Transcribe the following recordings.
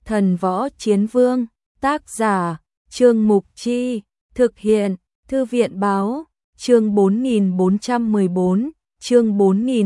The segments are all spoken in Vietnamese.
Thần Võ Chiến Vương, tác giả, Trương Mục Chi, thực hiện, Thư viện Báo, chương 4414, chương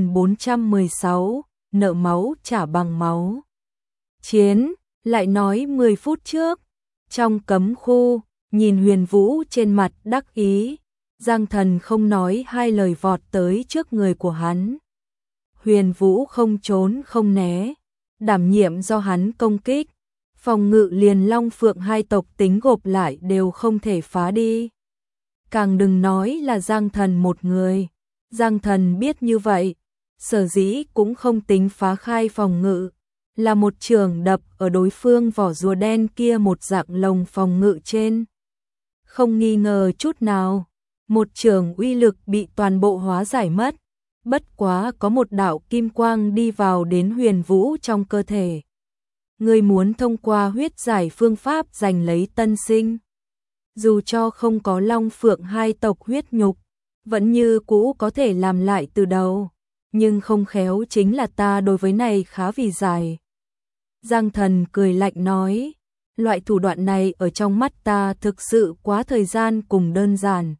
4416, nợ máu trả bằng máu. Chiến, lại nói 10 phút trước, trong cấm khu, nhìn Huyền Vũ trên mặt đắc ý, Giang Thần không nói hai lời vọt tới trước người của hắn. Huyền Vũ không trốn không né, đảm nhiệm do hắn công kích, phòng ngự liền Long Phượng hai tộc tính gộp lại đều không thể phá đi. Càng đừng nói là Giang Thần một người. Giang Thần biết như vậy, sở dĩ cũng không tính phá khai phòng ngự, là một trường đập ở đối phương vỏ rùa đen kia một dạng lồng phòng ngự trên. Không nghi ngờ chút nào, một trường uy lực bị toàn bộ hóa giải mất, bất quá có một đạo kim quang đi vào đến Huyền Vũ trong cơ thể. Người muốn thông qua huyết giải phương pháp giành lấy tân sinh. Dù cho không có Long Phượng hai tộc huyết nhục, vẫn như cũ có thể làm lại từ đầu, nhưng không khéo chính là ta đối với này khá vì dài. Giang Thần cười lạnh nói, loại thủ đoạn này ở trong mắt ta thực sự quá thời gian cùng đơn giản.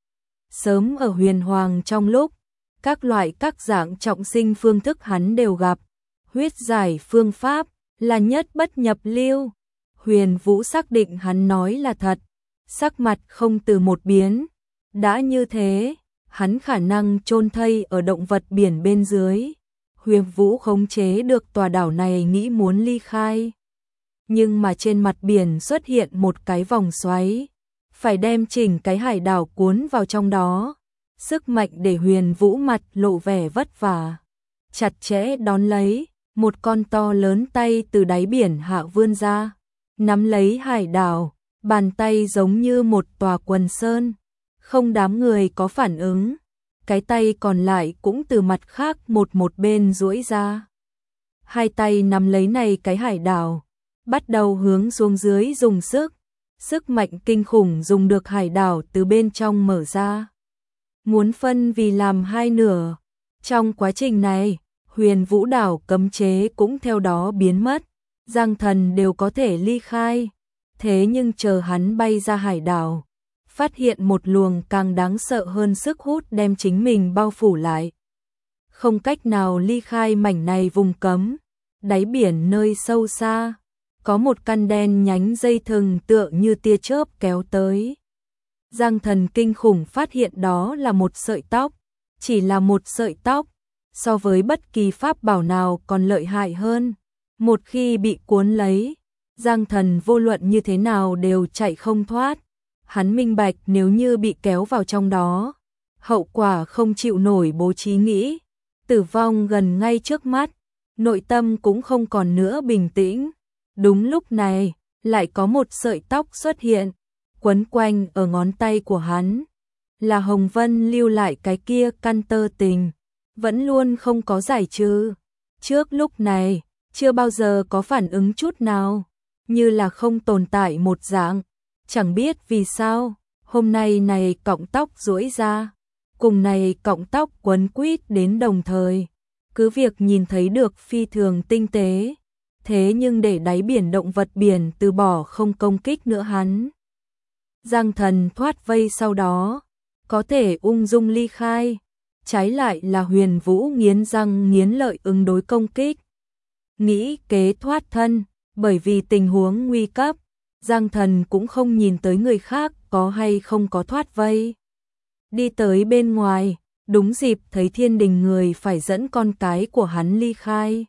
Sớm ở Huyền Hoàng trong lúc, các dạng trọng sinh phương thức hắn đều gặp, huyết giải phương pháp là nhất bất nhập lưu. Huyền Vũ xác định hắn nói là thật, sắc mặt không từ một biến. Đã như thế, hắn khả năng chôn thây ở động vật biển bên dưới. Huyền Vũ khống chế được tòa đảo này nghĩ muốn ly khai. Nhưng mà trên mặt biển xuất hiện một cái vòng xoáy, phải đem chỉnh cái hải đảo cuốn vào trong đó. Sức mạnh để Huyền Vũ mặt lộ vẻ vất vả, chặt chẽ đón lấy, một con to lớn tay từ đáy biển hạ vươn ra, nắm lấy hải đảo, bàn tay giống như một tòa quần sơn. Không đám người có phản ứng, cái tay còn lại cũng từ mặt khác một bên duỗi ra. Hai tay nắm lấy này cái hải đảo, bắt đầu hướng xuống dưới dùng sức mạnh kinh khủng dùng được hải đảo từ bên trong mở ra. Muốn phân vì làm hai nửa. Trong quá trình này, Huyền Vũ đảo cấm chế cũng theo đó biến mất, Giang Thần đều có thể ly khai. Thế nhưng chờ hắn bay ra hải đảo, phát hiện một luồng càng đáng sợ hơn sức hút đem chính mình bao phủ lại. Không cách nào ly khai mảnh này vùng cấm, đáy biển nơi sâu xa, có một căn đen nhánh dây thừng tựa như tia chớp kéo tới. Giang Thần kinh khủng phát hiện đó là một sợi tóc, chỉ là một sợi tóc, so với bất kỳ pháp bảo nào còn lợi hại hơn. Một khi bị cuốn lấy, Giang Thần vô luận như thế nào đều chạy không thoát. Hắn minh bạch nếu như bị kéo vào trong đó, hậu quả không chịu nổi bố trí nghĩ, tử vong gần ngay trước mắt, nội tâm cũng không còn nữa bình tĩnh. Đúng lúc này, lại có một sợi tóc xuất hiện, quấn quanh ở ngón tay của hắn. Là Hồng Vân lưu lại cái kia căn tơ tình, vẫn luôn không có giải trừ. Trước lúc này, chưa bao giờ có phản ứng chút nào, như là không tồn tại một dạng. Chẳng biết vì sao, hôm nay này cọng tóc duỗi ra, cùng này cọng tóc quấn quýt đến đồng thời, cứ việc nhìn thấy được phi thường tinh tế, thế nhưng để đáy biển động vật biển từ bỏ không công kích nữa hắn. Giang Thần thoát vây sau đó, có thể ung dung ly khai, trái lại là Huyền Vũ nghiến răng nghiến lợi ứng đối công kích. Nghĩ kế thoát thân, bởi vì tình huống nguy cấp, Giang Thần cũng không nhìn tới người khác có hay không có thoát vây. Đi tới bên ngoài, đúng dịp thấy Thiên Đình người phải dẫn con cái của hắn ly khai.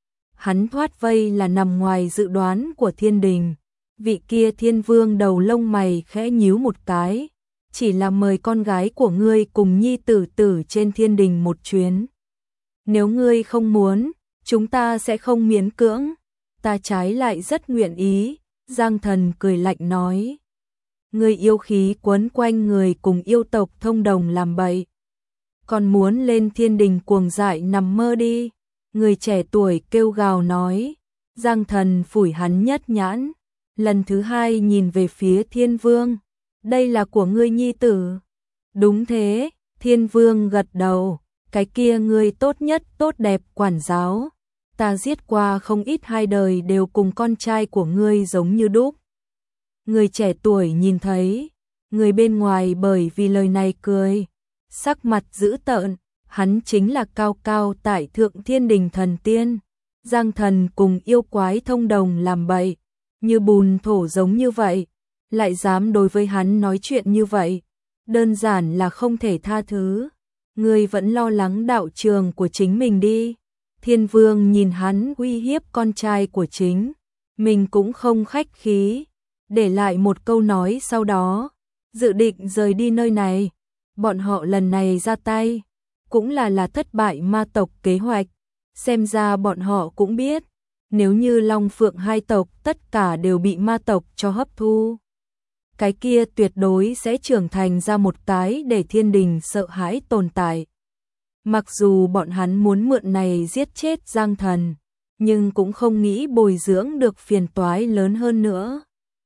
Hắn thoát vây là nằm ngoài dự đoán của Thiên Đình. Vị kia Thiên Vương đầu lông mày khẽ nhíu một cái, chỉ là mời con gái của ngươi cùng nhi tử tử trên Thiên Đình một chuyến. Nếu ngươi không muốn, chúng ta sẽ không miễn cưỡng, ta trái lại rất nguyện ý. Giang Thần cười lạnh nói, ngươi yêu khí quấn quanh người cùng yêu tộc thông đồng làm bậy, còn muốn lên Thiên Đình cuồng dại nằm mơ đi. Người trẻ tuổi kêu gào nói. Giang Thần phủi hắn nhất nhãn, lần thứ hai nhìn về phía Thiên Vương, đây là của ngươi nhi tử. Đúng thế, Thiên Vương gật đầu, cái kia ngươi tốt nhất tốt đẹp quản giáo, ta giết qua không ít hai đời đều cùng con trai của ngươi giống như đúc. Người trẻ tuổi nhìn thấy, người bên ngoài bởi vì lời này cười, sắc mặt dữ tợn, hắn chính là cao cao tại thượng thiên đình thần tiên. Giang Thần cùng yêu quái thông đồng làm bậy, như bùn thổ giống như vậy, lại dám đối với hắn nói chuyện như vậy, đơn giản là không thể tha thứ. Ngươi vẫn lo lắng đạo trường của chính mình đi. Thiên Vương nhìn hắn uy hiếp con trai của chính mình cũng không khách khí, để lại một câu nói sau đó, dự định rời đi nơi này. Bọn họ lần này ra tay, cũng là thất bại ma tộc kế hoạch. Xem ra bọn họ cũng biết, nếu như Long Phượng hai tộc tất cả đều bị ma tộc cho hấp thu, cái kia tuyệt đối sẽ trưởng thành ra một cái để thiên đình sợ hãi tồn tại. Mặc dù bọn hắn muốn mượn này giết chết Giang Thần, nhưng cũng không nghĩ bồi dưỡng được phiền toái lớn hơn nữa.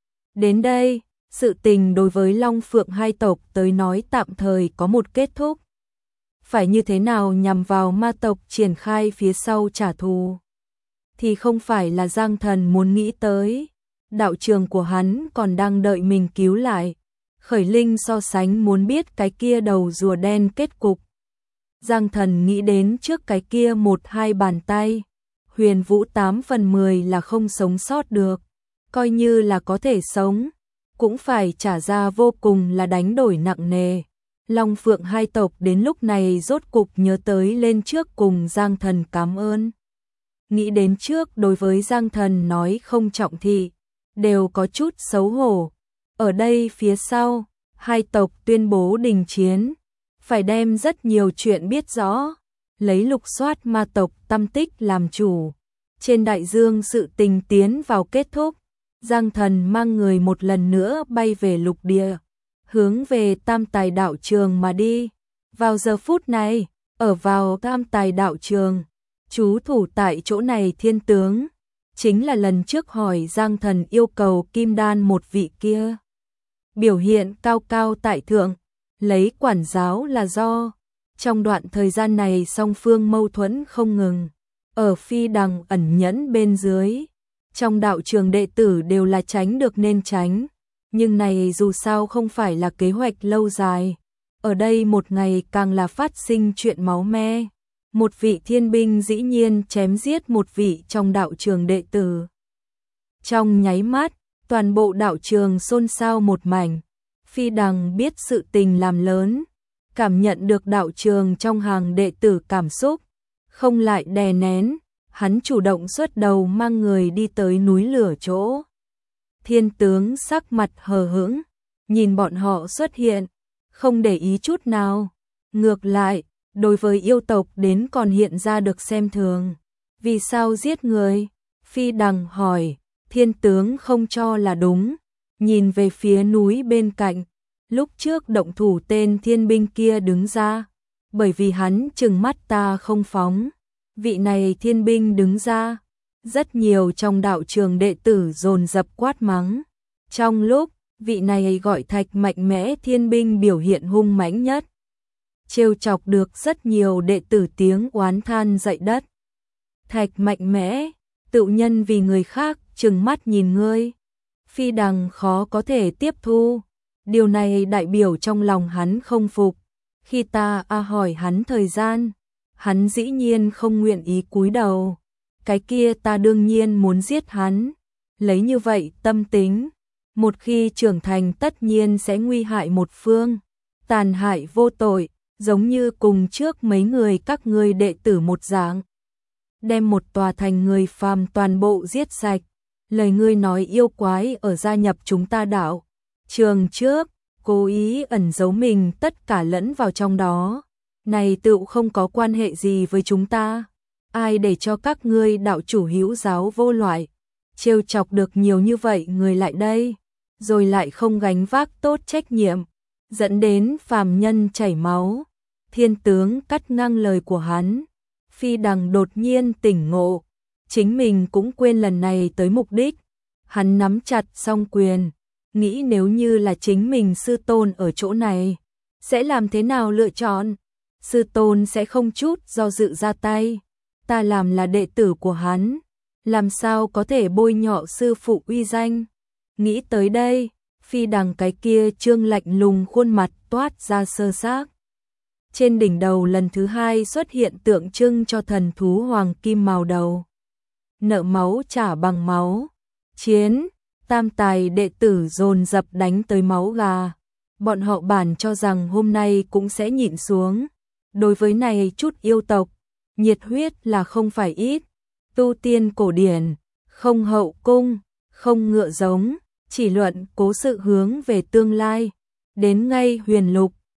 Đến đây, sự tình đối với Long Phượng hai tộc tới nói tạm thời có một kết thúc. Phải như thế nào nhằm vào ma tộc triển khai phía sau trả thù, thì không phải là Giang Thần muốn nghĩ tới. Đạo trường của hắn còn đang đợi mình cứu lại. Khởi Linh so sánh muốn biết cái kia đầu rùa đen kết cục. Giang Thần nghĩ đến trước cái kia 1-2 bàn tay, Huyền Vũ 8 phần 10 là không sống sót được, coi như là có thể sống, cũng phải trả ra vô cùng là đánh đổi nặng nề. Long Phượng hai tộc đến lúc này rốt cục nhớ tới lên trước cùng Giang Thần cảm ơn. Nghĩ đến trước đối với Giang Thần nói không trọng thị, đều có chút xấu hổ. Ở đây phía sau, hai tộc tuyên bố đình chiến, phải đem rất nhiều chuyện biết rõ, lấy lục soát ma tộc tâm tích làm chủ. Trên đại dương sự tình tiến vào kết thúc, Giang Thần mang người một lần nữa bay về lục địa, hướng về Tam Tài đạo trường mà đi. Vào giờ phút này, ở vào Tam Tài đạo trường, trú thủ tại chỗ này Thiên Tướng, chính là lần trước hỏi Giang Thần yêu cầu kim đan một vị kia. Biểu hiện cao cao tại thượng, lấy quản giáo là do. Trong đoạn thời gian này song phương mâu thuẫn không ngừng, ở phi đằng ẩn nhẫn bên dưới. Trong đạo trường đệ tử đều là tránh được nên tránh, nhưng này dù sao không phải là kế hoạch lâu dài. Ở đây một ngày càng là phát sinh chuyện máu me. Một vị thiên binh dĩ nhiên chém giết một vị trong đạo trường đệ tử. Trong nháy mắt, toàn bộ đạo trường xôn xao một mảnh. Phi đằng biết sự tình làm lớn, cảm nhận được đạo trường trong hàng đệ tử cảm xúc, không lại đè nén, hắn chủ động xuất đầu mang người đi tới núi lửa chỗ. Thiên Tướng sắc mặt hờ hững, nhìn bọn họ xuất hiện, không để ý chút nào. Ngược lại, đối với yêu tộc đến còn hiện ra được xem thường. Vì sao giết người? Phi đằng hỏi. Thiên Tướng không cho là đúng, nhìn về phía núi bên cạnh. Lúc trước động thủ tên thiên binh kia đứng ra, bởi vì hắn trừng mắt ta không phóng. Vị này thiên binh đứng ra, rất nhiều trong đạo trường đệ tử dồn dập quát mắng. Trong lúc, vị này gọi Thạch mạnh mẽ thiên binh biểu hiện hung mãnh nhất, trêu chọc được rất nhiều đệ tử tiếng oán than dậy đất. Thạch mạnh mẽ, tự nhân vì người khác trừng mắt nhìn ngươi. Phi đằng khó có thể tiếp thu. Điều này đại biểu trong lòng hắn không phục. Khi ta hỏi hắn thời gian, hắn dĩ nhiên không nguyện ý cúi đầu. Cái kia ta đương nhiên muốn giết hắn. Lấy như vậy tâm tính, một khi trưởng thành tất nhiên sẽ nguy hại một phương, tàn hại vô tội, giống như cùng trước mấy người các ngươi đệ tử một dạng. Đem một tòa thành người phàm toàn bộ giết sạch. Lời ngươi nói yêu quái ở gia nhập chúng ta đạo trường trước, cố ý ẩn giấu mình tất cả lẫn vào trong đó. Này tựu không có quan hệ gì với chúng ta. Ai để cho các ngươi đạo chủ hữu giáo vô loại, trêu chọc được nhiều như vậy người lại đây, rồi lại không gánh vác tốt trách nhiệm, dẫn đến phàm nhân chảy máu. Thiên Tướng cắt ngang lời của hắn. Phi đằng đột nhiên tỉnh ngộ, chính mình cũng quên lần này tới mục đích. Hắn nắm chặt song quyền, nghĩ nếu như là chính mình sư tôn ở chỗ này, sẽ làm thế nào lựa chọn? Sư tôn sẽ không chút do dự ra tay. ta làm là đệ tử của hắn, làm sao có thể bôi nhọ sư phụ uy danh. Nghĩ tới đây, Phi Đằng cái kia trương lạnh lùng khuôn mặt toát ra sơ xác. Trên đỉnh đầu lần thứ hai xuất hiện tượng trưng cho thần thú hoàng kim màu đầu. Nợ máu trả bằng máu. Chiến, tam tài đệ tử dồn dập đánh tới máu gà. Bọn họ bản cho rằng hôm nay cũng sẽ nhịn xuống. Đối với này chút yêu tộc, nhiệt huyết là không phải ít. Tu tiên cổ điển, không hậu cung, không ngựa giống, chỉ luận cố sự hướng về tương lai. Đến ngay huyền lục,